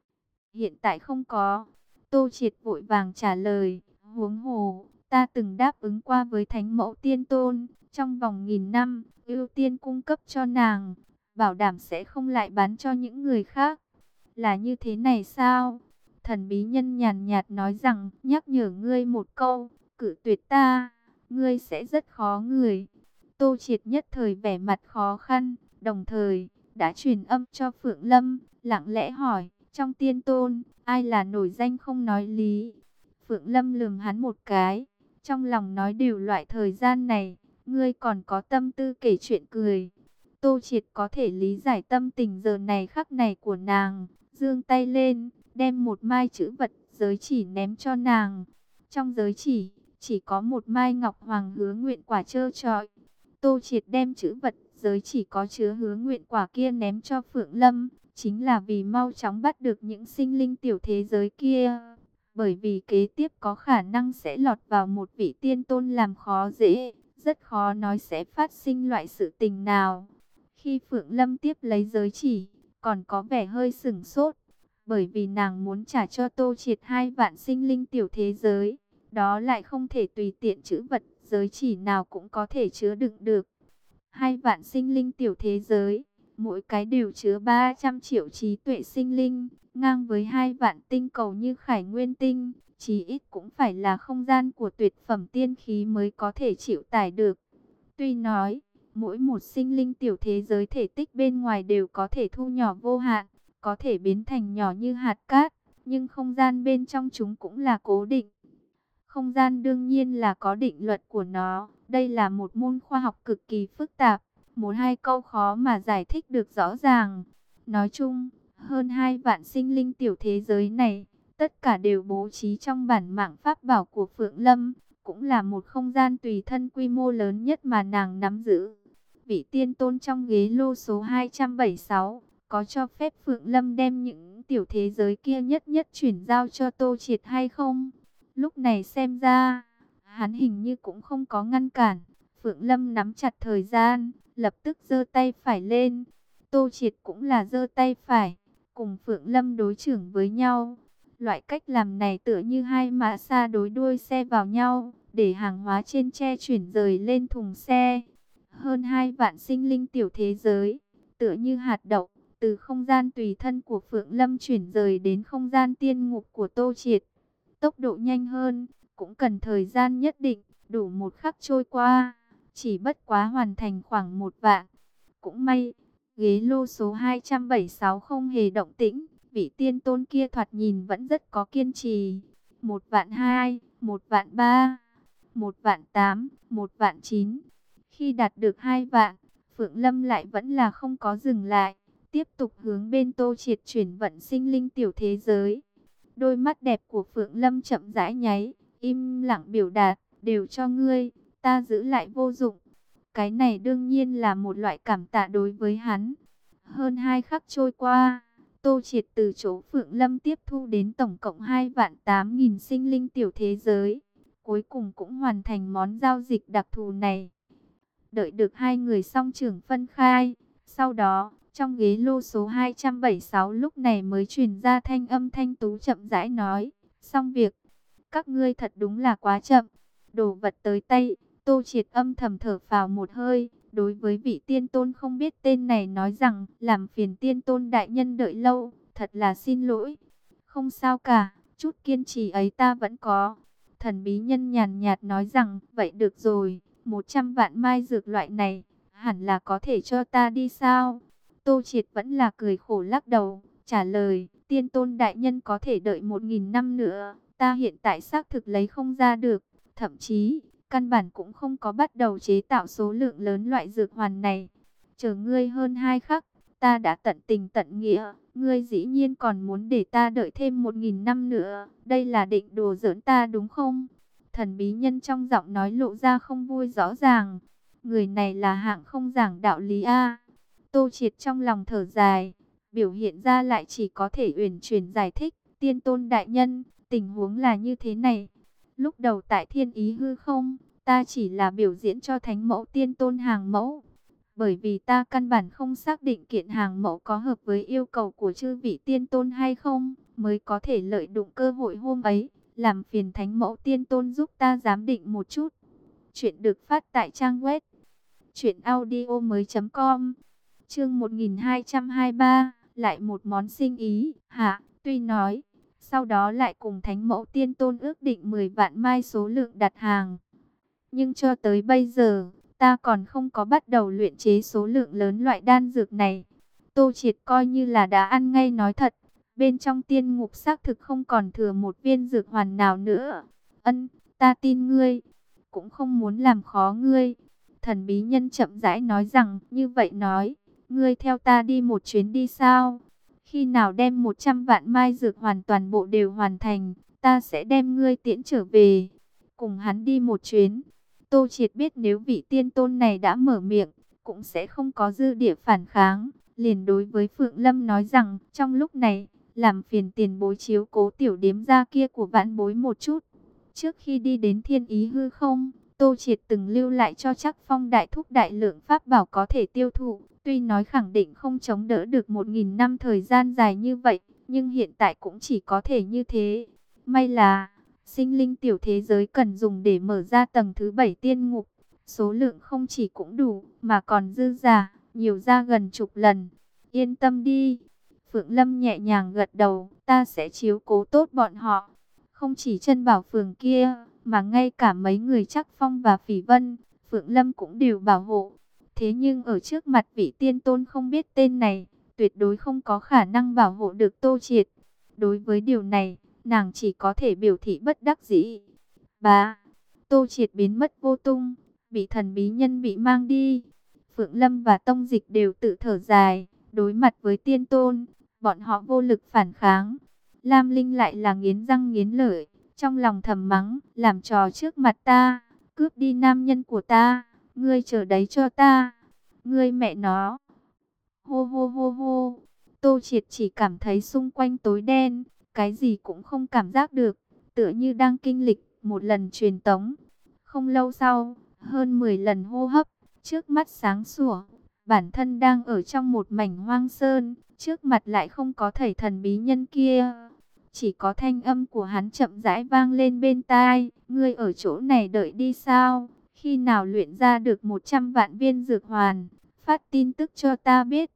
Hiện tại không có. Tô Triệt vội vàng trả lời, huống hồ, ta từng đáp ứng qua với Thánh Mẫu Tiên Tôn, trong vòng nghìn năm, ưu tiên cung cấp cho nàng, bảo đảm sẽ không lại bán cho những người khác. Là như thế này sao? Thần bí nhân nhàn nhạt nói rằng, nhắc nhở ngươi một câu, cự tuyệt ta, ngươi sẽ rất khó người. Tô Triệt nhất thời vẻ mặt khó khăn, đồng thời, đã truyền âm cho Phượng Lâm, lặng lẽ hỏi, trong tiên tôn, ai là nổi danh không nói lý? Phượng Lâm lườm hắn một cái, trong lòng nói đều loại thời gian này, ngươi còn có tâm tư kể chuyện cười. Tô Triệt có thể lý giải tâm tình giờ này khắc này của nàng, giương tay lên, đem một mai chữ vật giới chỉ ném cho nàng. Trong giới chỉ, chỉ có một mai ngọc hoàng hứa nguyện quả trơ trọi. Tô Triệt đem chữ vật giới chỉ có chứa hứa nguyện quả kia ném cho Phượng Lâm, chính là vì mau chóng bắt được những sinh linh tiểu thế giới kia. Bởi vì kế tiếp có khả năng sẽ lọt vào một vị tiên tôn làm khó dễ, rất khó nói sẽ phát sinh loại sự tình nào. Khi Phượng Lâm tiếp lấy giới chỉ, còn có vẻ hơi sửng sốt, bởi vì nàng muốn trả cho Tô Triệt hai vạn sinh linh tiểu thế giới. Đó lại không thể tùy tiện chữ vật, giới chỉ nào cũng có thể chứa đựng được. Hai vạn sinh linh tiểu thế giới, mỗi cái đều chứa ba trăm triệu trí tuệ sinh linh, ngang với hai vạn tinh cầu như Khải Nguyên Tinh, chí ít cũng phải là không gian của tuyệt phẩm tiên khí mới có thể chịu tải được. Tuy nói, mỗi một sinh linh tiểu thế giới thể tích bên ngoài đều có thể thu nhỏ vô hạn, có thể biến thành nhỏ như hạt cát, nhưng không gian bên trong chúng cũng là cố định. Không gian đương nhiên là có định luật của nó. Đây là một môn khoa học cực kỳ phức tạp. Một hai câu khó mà giải thích được rõ ràng. Nói chung, hơn hai vạn sinh linh tiểu thế giới này, tất cả đều bố trí trong bản mạng pháp bảo của Phượng Lâm. Cũng là một không gian tùy thân quy mô lớn nhất mà nàng nắm giữ. Vị tiên tôn trong ghế lô số hai trăm bảy mươi sáu, có cho phép Phượng Lâm đem những tiểu thế giới kia nhất nhất chuyển giao cho Tô Triệt hay không? Lúc này xem ra, hắn hình như cũng không có ngăn cản. Phượng Lâm nắm chặt thời gian, lập tức giơ tay phải lên. Tô Triệt cũng là giơ tay phải, cùng Phượng Lâm đối chưởng với nhau. Loại cách làm này tựa như hai mã xa đối đuôi xe vào nhau, để hàng hóa trên tre chuyển rời lên thùng xe. Hơn hai vạn sinh linh tiểu thế giới, tựa như hạt đậu, từ không gian tùy thân của Phượng Lâm chuyển rời đến không gian tiên ngục của Tô Triệt. Tốc độ nhanh hơn, cũng cần thời gian nhất định, đủ một khắc trôi qua, chỉ bất quá hoàn thành khoảng một vạn. Cũng may, ghế lô số hai trăm bảy mươi sáu không hề động tĩnh, vị tiên tôn kia thoạt nhìn vẫn rất có kiên trì. Một vạn hai, một vạn ba, một vạn tám, một vạn chín. Khi đạt được hai vạn, Phượng Lâm lại vẫn là không có dừng lại, tiếp tục hướng bên Tô Triệt chuyển vận sinh linh tiểu thế giới. Đôi mắt đẹp của Phượng Lâm chậm rãi nháy, im lặng biểu đạt, đều cho ngươi, ta giữ lại vô dụng. Cái này đương nhiên là một loại cảm tạ đối với hắn. Hơn hai khắc trôi qua, Tô Triệt từ chỗ Phượng Lâm tiếp thu đến tổng cộng hai vạn tám nghìn sinh linh tiểu thế giới. Cuối cùng cũng hoàn thành món giao dịch đặc thù này. Đợi được hai người song trưởng phân khai, sau đó, trong ghế lô số hai trăm bảy mươi sáu lúc này mới truyền ra thanh âm thanh tú chậm rãi nói, xong việc, các ngươi thật đúng là quá chậm, đồ vật tới tay. Tô Triệt âm thầm thở phào một hơi, đối với vị tiên tôn không biết tên này nói rằng, làm phiền tiên tôn đại nhân đợi lâu, thật là xin lỗi. Không sao cả, chút kiên trì ấy ta vẫn có. Thần bí nhân nhàn nhạt nói rằng, vậy được rồi, một trăm vạn mai dược loại này, hẳn là có thể cho ta đi sao? Tô Triệt vẫn là cười khổ lắc đầu, trả lời, tiên tôn đại nhân có thể đợi một nghìn năm nữa, ta hiện tại xác thực lấy không ra được, thậm chí, căn bản cũng không có bắt đầu chế tạo số lượng lớn loại dược hoàn này. Chờ ngươi hơn hai khắc, ta đã tận tình tận nghĩa, ngươi dĩ nhiên còn muốn để ta đợi thêm một nghìn năm nữa, đây là định đùa giỡn ta đúng không? Thần bí nhân trong giọng nói lộ ra không vui rõ ràng. Người này là hạng không giảng đạo lý a. Tô Triệt trong lòng thở dài, biểu hiện ra lại chỉ có thể uyển chuyển giải thích. Tiên tôn đại nhân, tình huống là như thế này. Lúc đầu tại thiên ý hư không, ta chỉ là biểu diễn cho thánh mẫu tiên tôn hàng mẫu. Bởi vì ta căn bản không xác định kiện hàng mẫu có hợp với yêu cầu của chư vị tiên tôn hay không, mới có thể lợi dụng cơ hội hôm ấy, làm phiền thánh mẫu tiên tôn giúp ta giám định một chút. Chuyện được phát tại trang web truyện audio mới chấm com. Chương một nghìn hai trăm hai mươi ba, lại một món sinh ý, hả? Tuy nói, sau đó lại cùng thánh mẫu tiên tôn ước định mười vạn mai số lượng đặt hàng. Nhưng cho tới bây giờ, ta còn không có bắt đầu luyện chế số lượng lớn loại đan dược này. Tô Triệt coi như là đã ăn ngay nói thật. Bên trong tiên ngục xác thực không còn thừa một viên dược hoàn nào nữa. Ân, ta tin ngươi, cũng không muốn làm khó ngươi. Thần bí nhân chậm rãi nói rằng, như vậy nói, ngươi theo ta đi một chuyến đi sao? Khi nào đem một trăm vạn mai dược hoàn toàn bộ đều hoàn thành, ta sẽ đem ngươi tiễn trở về. Cùng hắn đi một chuyến. Tô Triệt biết nếu vị tiên tôn này đã mở miệng, cũng sẽ không có dư địa phản kháng. Liền đối với Phượng Lâm nói rằng, trong lúc này, làm phiền tiền bối chiếu cố tiểu điếm gia kia của vãn bối một chút. Trước khi đi đến thiên ý hư không, Tô Triệt từng lưu lại cho Trác Phong đại thúc đại lượng pháp bảo có thể tiêu thụ. Tuy nói khẳng định không chống đỡ được một nghìn năm thời gian dài như vậy, nhưng hiện tại cũng chỉ có thể như thế. May là sinh linh tiểu thế giới cần dùng để mở ra tầng thứ bảy tiên ngục. Số lượng không chỉ cũng đủ, mà còn dư giả, nhiều ra gần chục lần. Yên tâm đi. Phượng Lâm nhẹ nhàng gật đầu, ta sẽ chiếu cố tốt bọn họ. Không chỉ chân bảo phường kia, mà ngay cả mấy người Trác Phong và Phỉ Vân, Phượng Lâm cũng đều bảo hộ. Thế nhưng ở trước mặt vị tiên tôn không biết tên này, tuyệt đối không có khả năng bảo hộ được Tô Triệt. Đối với điều này, nàng chỉ có thể biểu thị bất đắc dĩ. Bá, Tô Triệt biến mất vô tung, bị thần bí nhân bị mang đi. Phượng Lâm và Tông Dịch đều tự thở dài, đối mặt với tiên tôn, bọn họ vô lực phản kháng. Lam Linh lại là nghiến răng nghiến lợi, trong lòng thầm mắng, làm trò trước mặt ta, cướp đi nam nhân của ta, ngươi chờ đấy cho ta, ngươi mẹ nó. Hô hô hô hô, Tô Triệt chỉ cảm thấy xung quanh tối đen, cái gì cũng không cảm giác được, tựa như đang kinh lịch một lần truyền tống. Không lâu sau, hơn mười lần hô hấp, trước mắt sáng sủa, bản thân đang ở trong một mảnh hoang sơn, trước mặt lại không có thầy thần bí nhân kia. Chỉ có thanh âm của hắn chậm rãi vang lên bên tai, ngươi ở chỗ này đợi đi sao? Khi nào luyện ra được một trăm vạn viên dược hoàn, phát tin tức cho ta biết.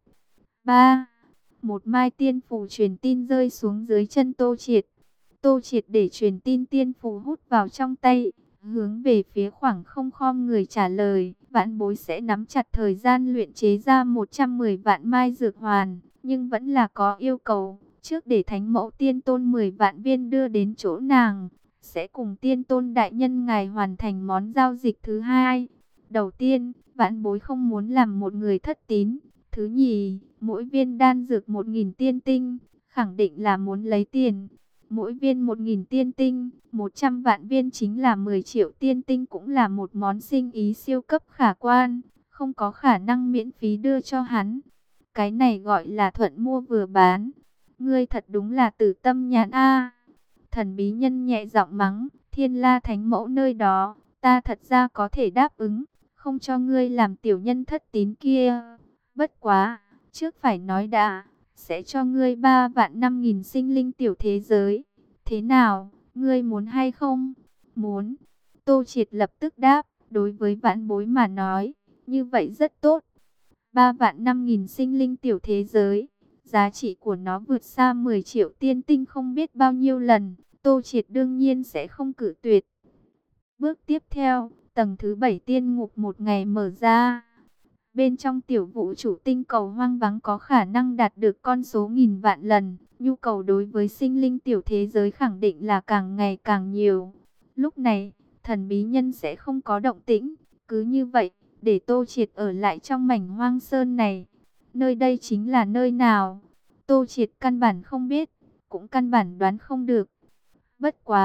Ba, một mai tiên phù truyền tin rơi xuống dưới chân Tô Triệt. Tô Triệt để truyền tin tiên phù hút vào trong tay, hướng về phía khoảng không khom người trả lời, vãn bối sẽ nắm chặt thời gian luyện chế ra một trăm mười vạn mai dược hoàn, nhưng vẫn là có yêu cầu, trước để thánh mẫu tiên tôn mười vạn viên đưa đến chỗ nàng, sẽ cùng tiên tôn đại nhân ngài hoàn thành món giao dịch thứ hai. Đầu tiên, vãn bối không muốn làm một người thất tín. Thứ nhì, mỗi viên đan dược một nghìn tiên tinh, khẳng định là muốn lấy tiền. Mỗi viên một nghìn tiên tinh, một trăm vạn viên chính là mười triệu tiên tinh, cũng là một món sinh ý siêu cấp khả quan, không có khả năng miễn phí đưa cho hắn. Cái này gọi là thuận mua vừa bán. Ngươi thật đúng là tử tâm nhãn a. Thần bí nhân nhẹ giọng mắng, Thiên La Thánh Mẫu nơi đó, ta thật ra có thể đáp ứng, không cho ngươi làm tiểu nhân thất tín kia. Bất quá, trước phải nói đã, sẽ cho ngươi ba vạn năm nghìn sinh linh tiểu thế giới. Thế nào, ngươi muốn hay không? Muốn. Tô Triệt lập tức đáp, đối với vãn bối mà nói, như vậy rất tốt. Ba vạn năm nghìn sinh linh tiểu thế giới, giá trị của nó vượt xa mười triệu tiên tinh không biết bao nhiêu lần. Tô Triệt đương nhiên sẽ không cự tuyệt. Bước tiếp theo, tầng thứ bảy tiên ngục một ngày mở ra. Bên trong tiểu vũ trụ tinh cầu hoang vắng có khả năng đạt được con số nghìn vạn lần. Nhu cầu đối với sinh linh tiểu thế giới khẳng định là càng ngày càng nhiều. Lúc này, thần bí nhân sẽ không có động tĩnh. Cứ như vậy, để Tô Triệt ở lại trong mảnh hoang sơn này. Nơi đây chính là nơi nào? Tô Triệt căn bản không biết, cũng căn bản đoán không được. Bất quá,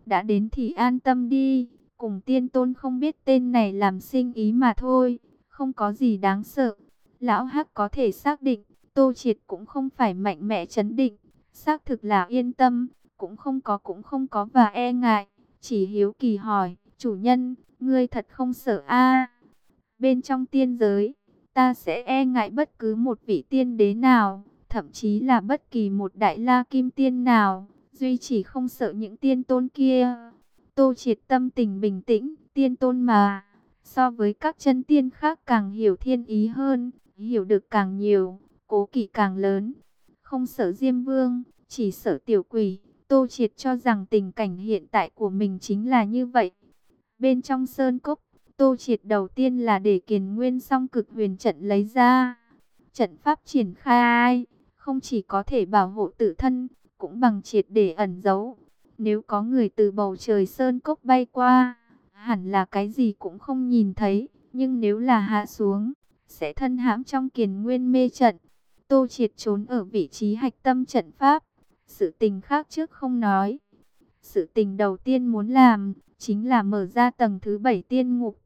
đã đến thì an tâm đi, cùng tiên tôn không biết tên này làm sinh ý mà thôi, không có gì đáng sợ. Lão Hắc có thể xác định, Tô Triệt cũng không phải mạnh mẽ trấn định, xác thực là yên tâm, cũng không có cũng không có và e ngại, chỉ hiếu kỳ hỏi, chủ nhân, ngươi thật không sợ a? Bên trong tiên giới, ta sẽ e ngại bất cứ một vị tiên đế nào, thậm chí là bất kỳ một đại la kim tiên nào, duy chỉ không sợ những tiên tôn kia. Tô Triệt tâm tình bình tĩnh, tiên tôn mà, so với các chân tiên khác càng hiểu thiên ý hơn, hiểu được càng nhiều, cố kỵ càng lớn. Không sợ Diêm Vương, chỉ sợ tiểu quỷ. Tô Triệt cho rằng tình cảnh hiện tại của mình chính là như vậy. Bên trong sơn cốc, Tô Triệt đầu tiên là để Kiền Nguyên Song Cực Huyền trận lấy ra. Trận pháp triển khai, không chỉ có thể bảo hộ tự thân, cũng bằng triệt để ẩn giấu. Nếu có người từ bầu trời sơn cốc bay qua, hẳn là cái gì cũng không nhìn thấy, nhưng nếu là hạ xuống, sẽ thân hãm trong Kiền Nguyên mê trận. Tô Triệt trốn ở vị trí hạch tâm trận pháp, sự tình khác trước không nói. Sự tình đầu tiên muốn làm, chính là mở ra tầng thứ bảy tiên ngục.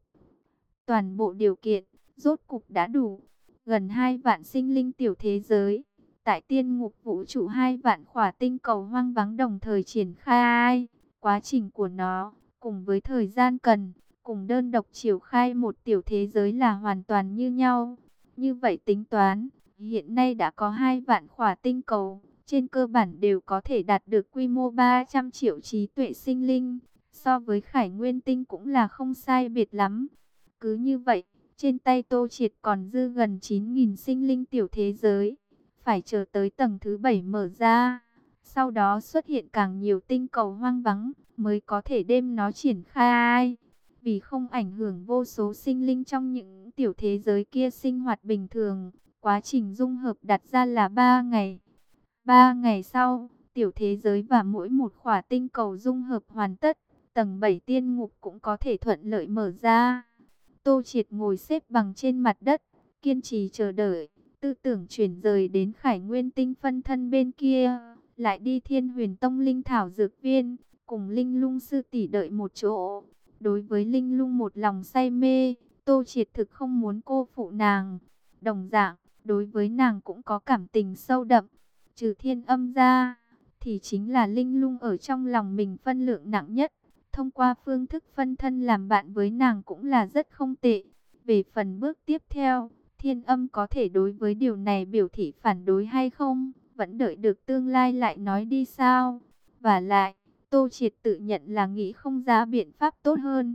Toàn bộ điều kiện, rốt cục đã đủ. Gần hai vạn sinh linh tiểu thế giới. Tại tiên ngục vũ trụ hai vạn khỏa tinh cầu hoang vắng đồng thời triển khai. Quá trình của nó, cùng với thời gian cần, cùng đơn độc triển khai một tiểu thế giới là hoàn toàn như nhau. Như vậy tính toán, hiện nay đã có hai vạn khỏa tinh cầu. Trên cơ bản đều có thể đạt được quy mô ba trăm triệu trí tuệ sinh linh. So với Khải Nguyên Tinh cũng là không sai biệt lắm. Cứ như vậy, trên tay Tô Triệt còn dư gần chín nghìn sinh linh tiểu thế giới. Phải chờ tới tầng thứ bảy mở ra. Sau đó xuất hiện càng nhiều tinh cầu hoang vắng mới có thể đem nó triển khai. Vì không ảnh hưởng vô số sinh linh trong những tiểu thế giới kia sinh hoạt bình thường, quá trình dung hợp đặt ra là ba ngày. Ba ngày sau, tiểu thế giới và mỗi một khỏa tinh cầu dung hợp hoàn tất, tầng bảy tiên ngục cũng có thể thuận lợi mở ra. Tô Triệt ngồi xếp bằng trên mặt đất, kiên trì chờ đợi, tư tưởng chuyển rời đến Khải Nguyên Tinh phân thân bên kia, lại đi Thiên Huyền Tông Linh Thảo Dược Viên, cùng Linh Lung sư tỷ đợi một chỗ. Đối với Linh Lung một lòng say mê, Tô Triệt thực không muốn cô phụ nàng. Đồng dạng, đối với nàng cũng có cảm tình sâu đậm. Trừ Thiên Âm ra, thì chính là Linh Lung ở trong lòng mình phân lượng nặng nhất. Thông qua phương thức phân thân làm bạn với nàng cũng là rất không tệ. Về phần bước tiếp theo, Thiên Âm có thể đối với điều này biểu thị phản đối hay không, vẫn đợi được tương lai lại nói đi sao. Và lại, Tô Triệt tự nhận là nghĩ không ra biện pháp tốt hơn.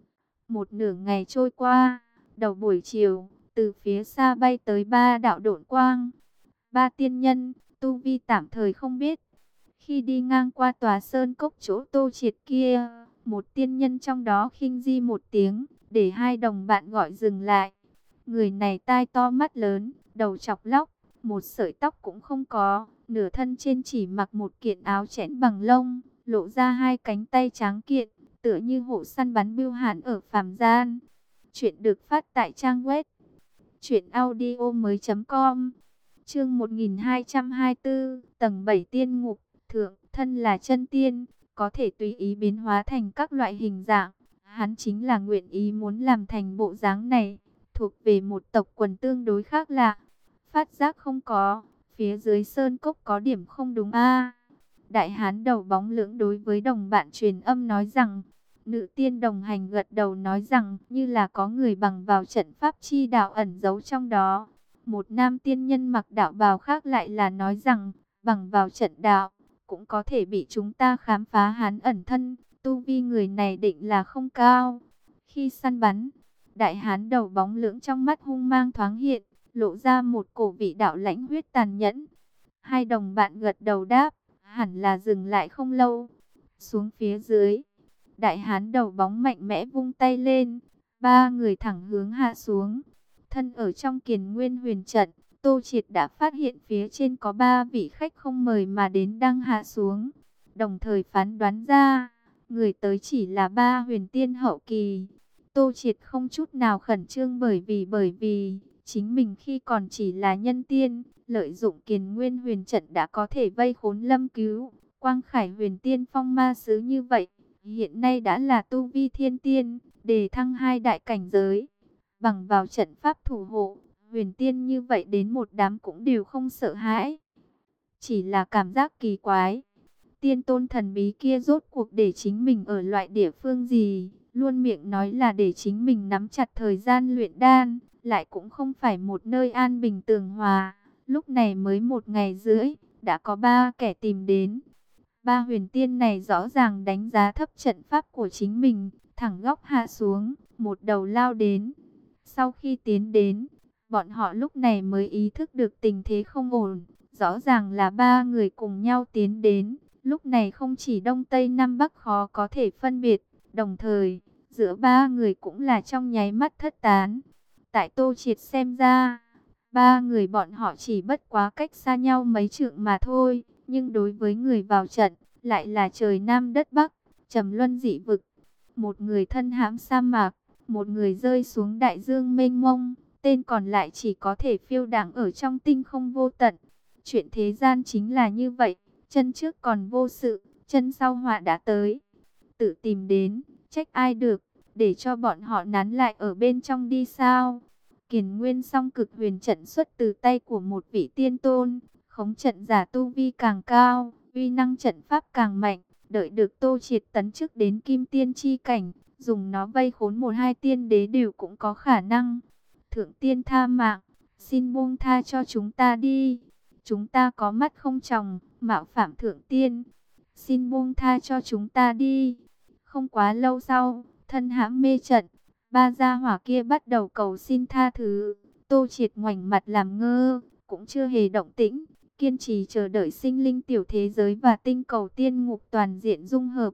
Một nửa ngày trôi qua, đầu buổi chiều, từ phía xa bay tới ba đạo độn quang. Ba tiên nhân, tu vi tạm thời không biết. Khi đi ngang qua tòa sơn cốc chỗ Tô Triệt kia, một tiên nhân trong đó khinh di một tiếng, để hai đồng bạn gọi dừng lại. Người này tai to mắt lớn, đầu chọc lóc, một sợi tóc cũng không có, nửa thân trên chỉ mặc một kiện áo chẽn bằng lông, lộ ra hai cánh tay tráng kiện, tựa như hổ săn bắn bưu hãn ở phàm gian. Chuyện được phát tại trang web truyện audio mới chấm com. Chương một nghìn hai trăm hai mươi tư, tầng bảy tiên ngục, thượng thân là chân tiên, có thể tùy ý biến hóa thành các loại hình dạng. Hắn chính là nguyện ý muốn làm thành bộ dáng này, thuộc về một tộc quần tương đối khác lạ. Phát giác không có, phía dưới sơn cốc có điểm không đúng a. Đại hán đầu bóng lưỡng đối với đồng bạn truyền âm nói rằng, nữ tiên đồng hành gật đầu nói rằng như là có người bằng vào trận pháp chi đạo ẩn giấu trong đó. Một nam tiên nhân mặc đạo bào khác lại là nói rằng, bằng vào trận đạo, cũng có thể bị chúng ta khám phá hắn ẩn thân, tu vi người này định là không cao. Khi săn bắn, đại hán đầu bóng lưỡng trong mắt hung mang thoáng hiện, lộ ra một cổ vị đạo lãnh huyết tàn nhẫn. Hai đồng bạn gật đầu đáp, hẳn là dừng lại không lâu. Xuống phía dưới, đại hán đầu bóng mạnh mẽ vung tay lên, ba người thẳng hướng hạ xuống. Thân ở trong Kiền Nguyên Huyền trận, Tô Triệt đã phát hiện phía trên có ba vị khách không mời mà đến đang hạ xuống. Đồng thời phán đoán ra, người tới chỉ là ba huyền tiên hậu kỳ. Tô Triệt không chút nào khẩn trương bởi vì bởi vì chính mình khi còn chỉ là nhân tiên, lợi dụng Kiền Nguyên Huyền trận đã có thể vây khốn Lâm Cứu. Quang Khải huyền tiên phong ma sứ như vậy, hiện nay đã là tu vi thiên tiên, đề thăng hai đại cảnh giới. Bằng vào trận pháp thủ hộ, huyền tiên như vậy đến một đám cũng đều không sợ hãi. Chỉ là cảm giác kỳ quái. Tiên tôn thần bí kia rốt cuộc để chính mình ở loại địa phương gì? Luôn miệng nói là để chính mình nắm chặt thời gian luyện đan, lại cũng không phải một nơi an bình tường hòa. Lúc này mới một ngày rưỡi, đã có ba kẻ tìm đến. Ba huyền tiên này rõ ràng đánh giá thấp trận pháp của chính mình, thẳng góc hạ xuống, một đầu lao đến. Sau khi tiến đến, bọn họ lúc này mới ý thức được tình thế không ổn. Rõ ràng là ba người cùng nhau tiến đến. Lúc này không chỉ Đông Tây Nam Bắc khó có thể phân biệt, đồng thời, giữa ba người cũng là trong nháy mắt thất tán. Tại Tô Triệt xem ra, ba người bọn họ chỉ bất quá cách xa nhau mấy trượng mà thôi, nhưng đối với người vào trận, lại là trời Nam đất Bắc, trầm luân dị vực. Một người thân hãm sa mạc, một người rơi xuống đại dương mênh mông, tên còn lại chỉ có thể phiêu đãng ở trong tinh không vô tận. Chuyện thế gian chính là như vậy. Chân trước còn vô sự, chân sau họa đã tới. Tự tìm đến, trách ai được, để cho bọn họ nán lại ở bên trong đi sao. Kiền nguyên song cực huyền trận xuất từ tay của một vị tiên tôn, khống trận giả tu vi càng cao, uy năng trận pháp càng mạnh. Đợi được Tô Triệt tấn chức đến kim tiên chi cảnh, dùng nó vây khốn một hai tiên đế đều cũng có khả năng. Thượng tiên tha mạng, xin buông tha cho chúng ta đi. Chúng ta có mắt không tròng, mạo phạm thượng tiên. Xin buông tha cho chúng ta đi. Không quá lâu sau, thân hãm mê trận, ba gia hỏa kia bắt đầu cầu xin tha thứ. Tô Triệt ngoảnh mặt làm ngơ, cũng chưa hề động tĩnh, kiên trì chờ đợi sinh linh tiểu thế giới và tinh cầu tiên ngục toàn diện dung hợp.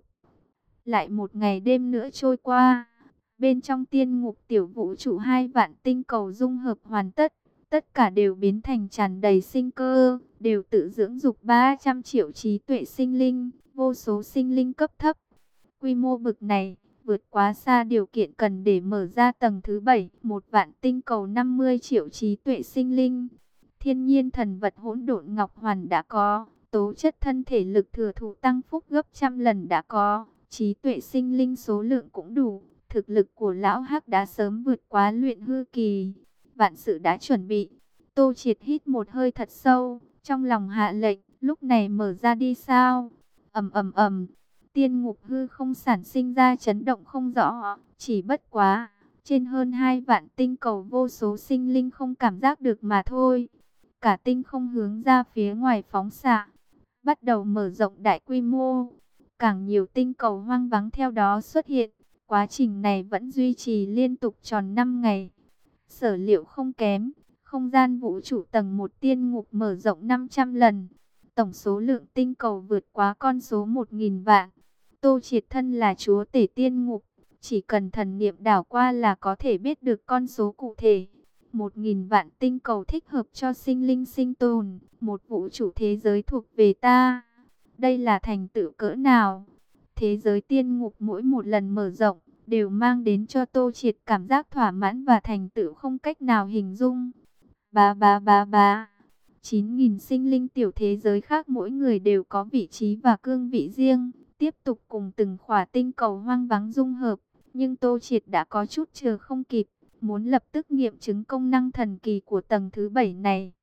Lại một ngày đêm nữa trôi qua, bên trong tiên ngục tiểu vũ trụ hai vạn tinh cầu dung hợp hoàn tất. Tất cả đều biến thành tràn đầy sinh cơ, đều tự dưỡng dục ba trăm triệu trí tuệ sinh linh, vô số sinh linh cấp thấp. Quy mô bực này, vượt quá xa điều kiện cần để mở ra tầng thứ bảy, một vạn tinh cầu năm mươi triệu trí tuệ sinh linh. Thiên nhiên thần vật hỗn độn ngọc hoàn đã có, tố chất thân thể lực thừa thụ tăng phúc gấp trăm lần đã có, trí tuệ sinh linh số lượng cũng đủ, thực lực của lão Hắc đã sớm vượt quá luyện hư kỳ. Vạn sự đã chuẩn bị. Tô Triệt hít một hơi thật sâu, trong lòng hạ lệnh, lúc này mở ra đi sao? Ầm ầm ầm, tiên ngục hư không sản sinh ra chấn động không rõ, chỉ bất quá, trên hơn hai vạn tinh cầu vô số sinh linh không cảm giác được mà thôi. Cả tinh không hướng ra phía ngoài phóng xạ, bắt đầu mở rộng đại quy mô. Càng nhiều tinh cầu hoang vắng theo đó xuất hiện, quá trình này vẫn duy trì liên tục tròn năm ngày. Sở liệu không kém, không gian vũ trụ tầng một tiên ngục mở rộng năm trăm lần. Tổng số lượng tinh cầu vượt quá con số một nghìn vạn. Tô Triệt thân là chúa tể tiên ngục, chỉ cần thần niệm đảo qua là có thể biết được con số cụ thể. Một nghìn vạn tinh cầu thích hợp cho sinh linh sinh tồn, một vũ trụ thế giới thuộc về ta. Đây là thành tựu cỡ nào? Thế giới tiên ngục mỗi một lần mở rộng, đều mang đến cho Tô Triệt cảm giác thỏa mãn và thành tựu không cách nào hình dung. Ba ba ba ba, chín nghìn sinh linh tiểu thế giới khác mỗi người đều có vị trí và cương vị riêng, tiếp tục cùng từng khỏa tinh cầu hoang vắng dung hợp. Nhưng Tô Triệt đã có chút chờ không kịp, muốn lập tức nghiệm chứng công năng thần kỳ của tầng thứ bảy này.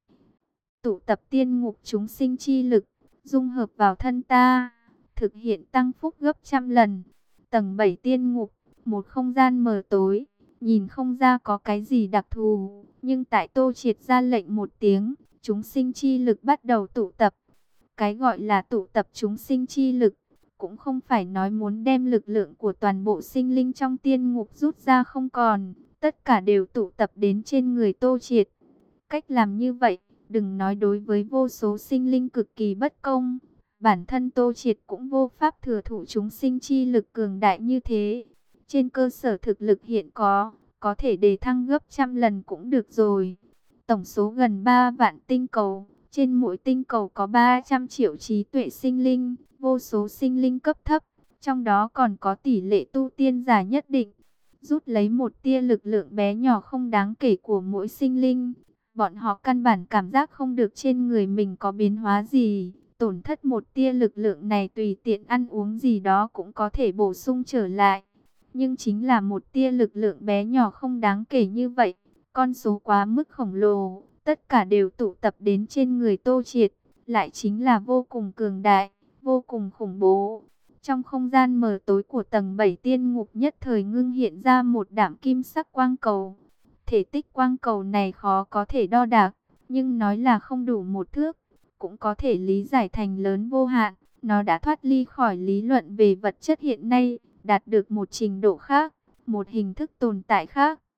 Tụ tập tiên ngục chúng sinh chi lực, dung hợp vào thân ta, thực hiện tăng phúc gấp trăm lần. Tầng bảy tiên ngục, một không gian mờ tối, nhìn không ra có cái gì đặc thù, nhưng tại Tô Triệt ra lệnh một tiếng, chúng sinh chi lực bắt đầu tụ tập. Cái gọi là tụ tập chúng sinh chi lực, cũng không phải nói muốn đem lực lượng của toàn bộ sinh linh trong tiên ngục rút ra không còn, tất cả đều tụ tập đến trên người Tô Triệt. Cách làm như vậy, đừng nói đối với vô số sinh linh cực kỳ bất công, bản thân Tô Triệt cũng vô pháp thừa thụ chúng sinh chi lực cường đại như thế. Trên cơ sở thực lực hiện có, có thể đề thăng gấp trăm lần cũng được rồi. Tổng số gần ba vạn tinh cầu, trên mỗi tinh cầu có ba trăm triệu trí tuệ sinh linh, vô số sinh linh cấp thấp, trong đó còn có tỷ lệ tu tiên giả nhất định. Rút lấy một tia lực lượng bé nhỏ không đáng kể của mỗi sinh linh, bọn họ căn bản cảm giác không được trên người mình có biến hóa gì. tổn thất một tia lực lượng này tùy tiện ăn uống gì đó cũng có thể bổ sung trở lại. Nhưng chính là một tia lực lượng bé nhỏ không đáng kể như vậy, con số quá mức khổng lồ, tất cả đều tụ tập đến trên người Tô Triệt, lại chính là vô cùng cường đại, vô cùng khủng bố. Trong không gian mờ tối của tầng bảy tiên ngục nhất thời ngưng hiện ra một đạm kim sắc quang cầu. Thể tích quang cầu này khó có thể đo đạc, nhưng nói là không đủ một thước, cũng có thể lý giải thành lớn vô hạn. Nó đã thoát ly khỏi lý luận về vật chất hiện nay, đạt được một trình độ khác, một hình thức tồn tại khác.